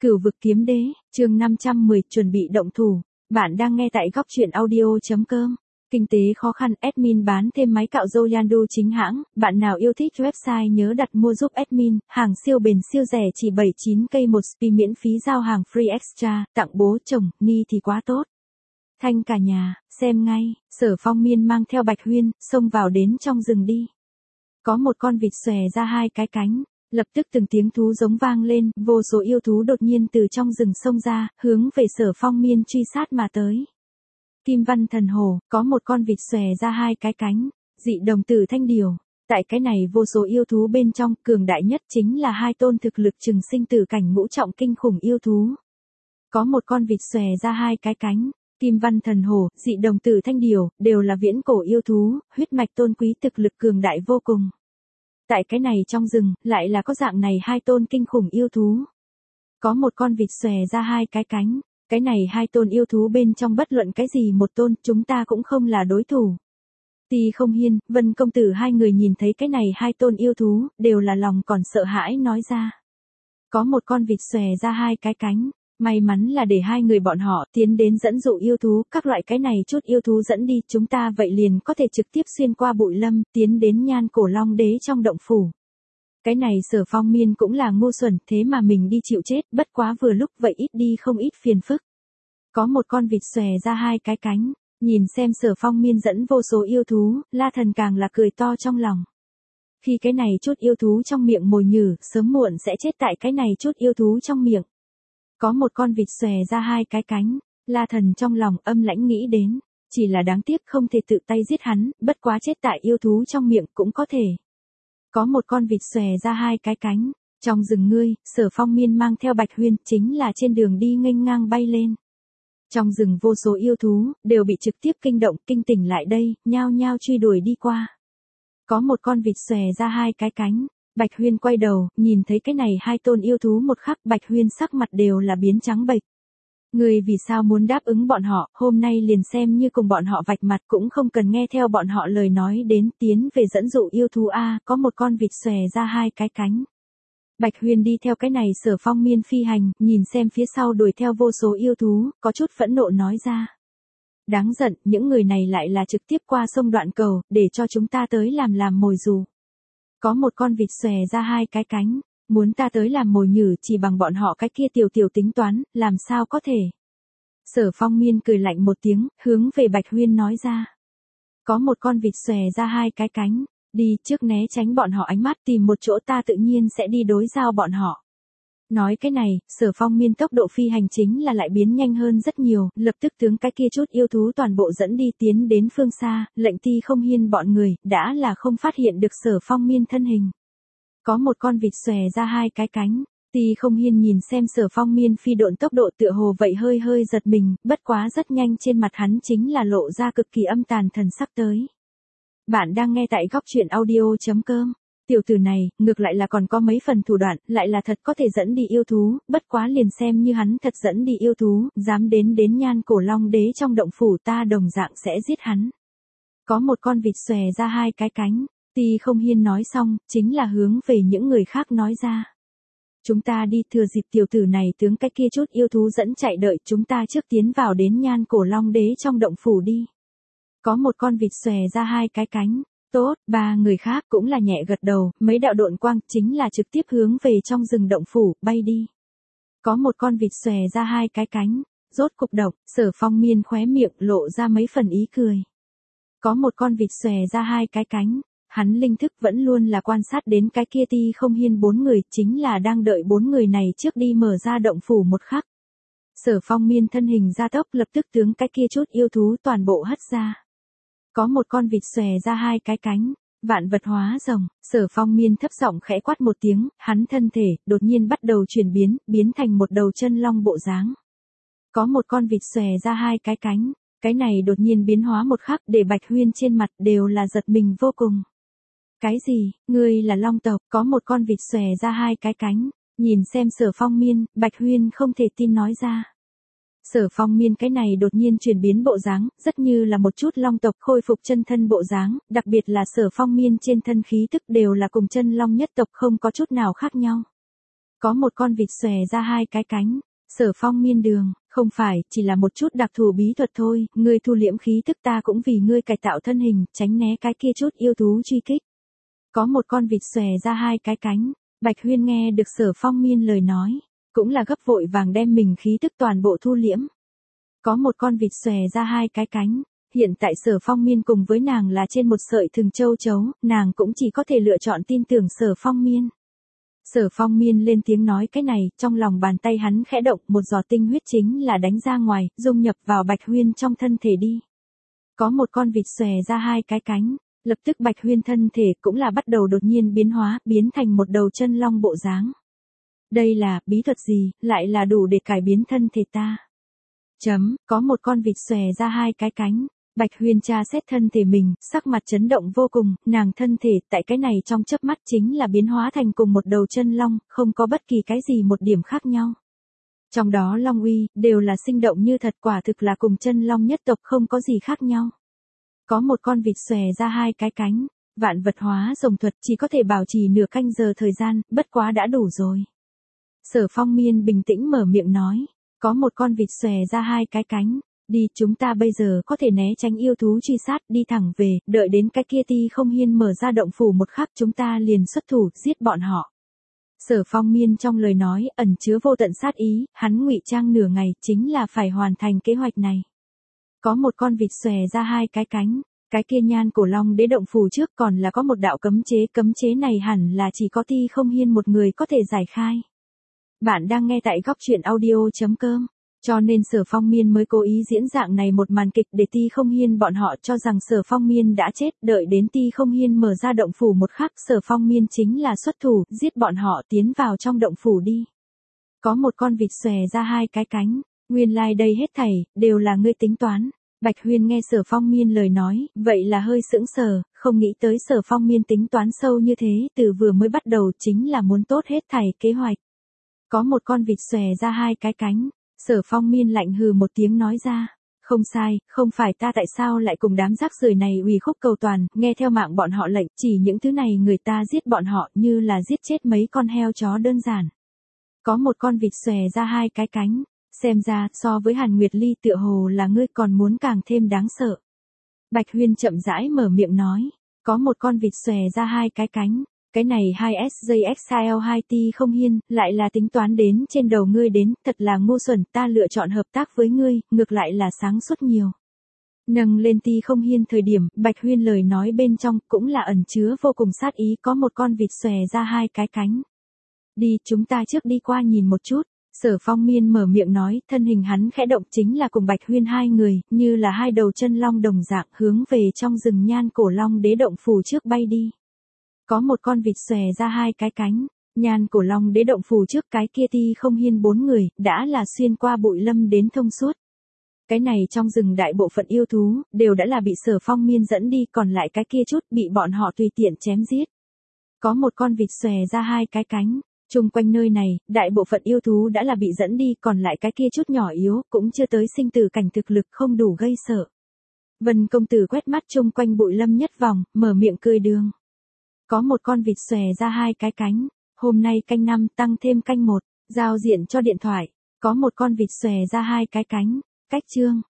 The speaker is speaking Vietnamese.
Cửu vực kiếm đế, chương 510, chuẩn bị động thủ. Bạn đang nghe tại góc truyện audio.com. Kinh tế khó khăn, admin bán thêm máy cạo râu Yandu chính hãng. Bạn nào yêu thích website nhớ đặt mua giúp admin. Hàng siêu bền siêu rẻ chỉ 79k một spi miễn phí giao hàng free extra. Tặng bố chồng, ni thì quá tốt. Thanh cả nhà, xem ngay. Sở Phong Miên mang theo Bạch Huyên, xông vào đến trong rừng đi. Có một con vịt xòe ra hai cái cánh. Lập tức từng tiếng thú giống vang lên, vô số yêu thú đột nhiên từ trong rừng xông ra, hướng về Sở Phong Miên truy sát mà tới. Kim Văn Thần Hổ, có một con vịt xòe ra hai cái cánh, dị đồng tử thanh điều. Tại cái này vô số yêu thú bên trong, cường đại nhất chính là hai tôn thực lực trừng sinh tử cảnh ngũ trọng kinh khủng yêu thú. Có một con vịt xòe ra hai cái cánh, Kim Văn Thần Hổ, dị đồng tử thanh điều, đều là viễn cổ yêu thú, huyết mạch tôn quý thực lực cường đại vô cùng. Tại cái này trong rừng, lại là có dạng này hai tôn kinh khủng yêu thú. Có một con vịt xòe ra hai cái cánh, cái này hai tôn yêu thú bên trong bất luận cái gì một tôn, chúng ta cũng không là đối thủ. Tỳ Không Hiên, Vân công tử hai người nhìn thấy cái này hai tôn yêu thú, đều là lòng còn sợ hãi nói ra. Có một con vịt xòe ra hai cái cánh, may mắn là để hai người bọn họ tiến đến dẫn dụ yêu thú, các loại cái này chút yêu thú dẫn đi, chúng ta vậy liền có thể trực tiếp xuyên qua bụi lâm, tiến đến Nhan Cổ Long Đế trong động phủ. Cái này Sở Phong Miên cũng là ngu xuẩn, thế mà mình đi chịu chết, bất quá vừa lúc vậy ít đi không ít phiền phức. Có một con vịt xòe ra hai cái cánh, nhìn xem Sở Phong Miên dẫn vô số yêu thú, La Thần càng là cười to trong lòng. Khi cái này chút yêu thú trong miệng mồi nhử, sớm muộn sẽ chết tại cái này chút yêu thú trong miệng. Có một con vịt xòe ra hai cái cánh, La Thần trong lòng âm lãnh nghĩ đến, chỉ là đáng tiếc không thể tự tay giết hắn, bất quá chết tại yêu thú trong miệng cũng có thể. Có một con vịt xòe ra hai cái cánh, trong rừng ngươi, Sở Phong Miên mang theo Bạch Huyên, chính là trên đường đi nghênh ngang bay lên. Trong rừng vô số yêu thú, đều bị trực tiếp kinh động, kinh tỉnh lại đây, nhao nhao truy đuổi đi qua. Có một con vịt xòe ra hai cái cánh. Bạch Huyên quay đầu, nhìn thấy cái này hai tôn yêu thú một khắc, Bạch Huyên sắc mặt đều là biến trắng bệch. Người vì sao muốn đáp ứng bọn họ, hôm nay liền xem như cùng bọn họ vạch mặt cũng không cần nghe theo bọn họ lời nói đến, tiến về dẫn dụ yêu thú a, có một con vịt xòe ra hai cái cánh. Bạch Huyên đi theo cái này Sở Phong Miên phi hành, nhìn xem phía sau đuổi theo vô số yêu thú, có chút phẫn nộ nói ra. Đáng giận, những người này lại là trực tiếp qua sông Đoạn Cầu, để cho chúng ta tới làm mồi dù. Có một con vịt xòe ra hai cái cánh, muốn ta tới làm mồi nhử, chỉ bằng bọn họ cái kia tiểu tính toán, làm sao có thể. Sở Phong Miên cười lạnh một tiếng, hướng về Bạch Huyên nói ra. Có một con vịt xòe ra hai cái cánh, đi trước né tránh bọn họ ánh mắt, tìm một chỗ ta tự nhiên sẽ đi đối giao bọn họ. Nói cái này, Sở Phong Miên tốc độ phi hành chính là lại biến nhanh hơn rất nhiều, lập tức tướng cái kia chút yêu thú toàn bộ dẫn đi tiến đến phương xa, lệnh Tỳ Không Hiên bọn người, đã là không phát hiện được Sở Phong Miên thân hình. Có một con vịt xòe ra hai cái cánh, Tỳ Không Hiên nhìn xem Sở Phong Miên phi độn tốc độ tựa hồ vậy hơi giật mình, bất quá rất nhanh trên mặt hắn chính là lộ ra cực kỳ âm tàn thần sắc tới. Bạn đang nghe tại góc truyện audio.com. Tiểu tử này, ngược lại là còn có mấy phần thủ đoạn, lại là thật có thể dẫn đi yêu thú, bất quá liền xem như hắn thật dẫn đi yêu thú, dám đến Nhan Cổ Long Đế trong động phủ ta đồng dạng sẽ giết hắn. Có một con vịt xòe ra hai cái cánh, Tỳ Không Hiên nói xong, chính là hướng về những người khác nói ra. Chúng ta đi, thừa dịp tiểu tử này tướng cái kia chút yêu thú dẫn chạy, đợi chúng ta trước tiến vào Nhan Cổ Long Đế trong động phủ đi. Có một con vịt xòe ra hai cái cánh. Tốt, ba người khác cũng là nhẹ gật đầu, mấy đạo độn quang chính là trực tiếp hướng về trong rừng động phủ, bay đi. Có một con vịt xòe ra hai cái cánh, rốt cục động, Sở Phong Miên khóe miệng lộ ra mấy phần ý cười. Có một con vịt xòe ra hai cái cánh, hắn linh thức vẫn luôn là quan sát đến cái kia Tỳ Không Hiên bốn người, chính là đang đợi bốn người này trước đi mở ra động phủ một khắc. Sở Phong Miên thân hình gia tốc, lập tức tướng cái kia chút yêu thú toàn bộ hất ra. Có một con vịt xòe ra hai cái cánh, vạn vật hóa rồng, Sở Phong Miên thấp giọng khẽ quát một tiếng, hắn thân thể đột nhiên bắt đầu chuyển biến, biến thành một đầu chân long bộ dáng. Có một con vịt xòe ra hai cái cánh, cái này đột nhiên biến hóa một khắc, để Bạch Huyên trên mặt đều là giật mình vô cùng. Cái gì, ngươi là long tộc? Có một con vịt xòe ra hai cái cánh, nhìn xem Sở Phong Miên, Bạch Huyên không thể tin nói ra. Sở Phong Miên cái này đột nhiên chuyển biến bộ dáng, rất như là một chút long tộc khôi phục chân thân bộ dáng, đặc biệt là Sở Phong Miên trên thân khí tức đều là cùng chân long nhất tộc không có chút nào khác nhau. Có một con vịt xòe ra hai cái cánh. Sở Phong miên đường, không phải, chỉ là một chút đặc thù bí thuật thôi, ngươi thu liễm khí tức ta cũng vì ngươi cải tạo thân hình, tránh né cái kia chút yêu thú truy kích. Có một con vịt xòe ra hai cái cánh. Bạch Huyên nghe được Sở Phong miên lời nói, cũng là gấp vội vàng đem mình khí tức toàn bộ thu liễm. Có một con vịt xòe ra hai cái cánh. Hiện tại Sở Phong miên cùng với nàng là trên một sợi thừng châu chấu, nàng cũng chỉ có thể lựa chọn tin tưởng Sở Phong miên. Sở Phong miên lên tiếng nói cái này, trong lòng bàn tay hắn khẽ động, một giọt tinh huyết chính là đánh ra ngoài, dung nhập vào Bạch Huyên trong thân thể đi. Có một con vịt xòe ra hai cái cánh, lập tức Bạch Huyên thân thể cũng là bắt đầu đột nhiên biến hóa, biến thành một đầu chân long bộ dáng. Đây là bí thuật gì, lại là đủ để cải biến thân thể ta. Có một con vịt xòe ra hai cái cánh. Bạch Huyên tra xét thân thể mình, sắc mặt chấn động vô cùng, nàng thân thể tại cái này trong chớp mắt chính là biến hóa thành cùng một đầu chân long, không có bất kỳ cái gì một điểm khác nhau. Trong đó long uy, đều là sinh động như thật, quả thực là cùng chân long nhất tộc không có gì khác nhau. Có một con vịt xòe ra hai cái cánh, vạn vật hóa rồng thuật chỉ có thể bảo trì nửa canh giờ thời gian, bất quá đã đủ rồi. Sở Phong miên bình tĩnh mở miệng nói, có một con vịt xòe ra hai cái cánh. Đi, chúng ta bây giờ có thể né tránh yêu thú truy sát, đi thẳng về, đợi đến cái kia Ti Không Hiên mở ra động phủ một khắc chúng ta liền xuất thủ, giết bọn họ. Sở Phong miên trong lời nói, ẩn chứa vô tận sát ý, hắn ngụy trang nửa ngày, chính là phải hoàn thành kế hoạch này. Có một con vịt xòe ra hai cái cánh, cái kia Nhan Cổ Long đế động phủ trước còn là có một đạo cấm chế này hẳn là chỉ có Ti Không Hiên một người có thể giải khai. Bạn đang nghe tại góc truyện audio.com. Cho nên Sở Phong miên mới cố ý diễn dạng này một màn kịch để Ti Không Hiên bọn họ cho rằng Sở Phong miên đã chết, đợi đến Ti Không Hiên mở ra động phủ một khắc, Sở Phong miên chính là xuất thủ, giết bọn họ tiến vào trong động phủ đi. Có một con vịt xòe ra hai cái cánh, nguyên lai đây hết thảy, đều là ngươi tính toán. Bạch Huyên nghe Sở Phong miên lời nói, vậy là hơi sững sờ, không nghĩ tới Sở Phong miên tính toán sâu như thế, từ vừa mới bắt đầu chính là muốn tốt hết thảy kế hoạch. Có một con vịt xòe ra hai cái cánh. Sở Phong miên lạnh hừ một tiếng nói ra, không sai, không phải ta tại sao lại cùng đám rác rưởi này ủy khúc cầu toàn, nghe theo mạng bọn họ lệnh, chỉ những thứ này người ta giết bọn họ như là giết chết mấy con heo chó đơn giản. Có một con vịt xòe ra hai cái cánh, xem ra so với Hàn Nguyệt Ly tựa hồ là ngươi còn muốn càng thêm đáng sợ. Bạch Huyên chậm rãi mở miệng nói, có một con vịt xòe ra hai cái cánh. Cái này 2SJXIL2T Không Hiên, lại là tính toán đến trên đầu ngươi đến, thật là ngu xuẩn, ta lựa chọn hợp tác với ngươi, ngược lại là sáng suốt nhiều. Nâng lên Ti Không Hiên thời điểm, Bạch Huyên lời nói bên trong cũng là ẩn chứa vô cùng sát ý, có một con vịt xòe ra hai cái cánh. Đi, chúng ta trước đi qua nhìn một chút. Sở Phong miên mở miệng nói, thân hình hắn khẽ động chính là cùng Bạch Huyên hai người, như là hai đầu chân long đồng dạng hướng về trong rừng Nhan Cổ Long đế động phủ trước bay đi. Có một con vịt xòe ra hai cái cánh, Nhan Cổ Long đế động phủ trước cái kia Ti Không Hiên bốn người, đã là xuyên qua bụi lâm đến thông suốt. Cái này trong rừng đại bộ phận yêu thú, đều đã là bị Sở Phong miên dẫn đi, còn lại cái kia chút bị bọn họ tùy tiện chém giết. Có một con vịt xòe ra hai cái cánh, chung quanh nơi này, đại bộ phận yêu thú đã là bị dẫn đi, còn lại cái kia chút nhỏ yếu, cũng chưa tới sinh tử cảnh thực lực không đủ gây sợ. Vân công tử quét mắt chung quanh bụi lâm nhất vòng, mở miệng cười đường. Có một con vịt xòe ra hai cái cánh, hôm nay canh 5 tăng thêm canh 1, giao diện cho điện thoại, có một con vịt xòe ra hai cái cánh, cách chương.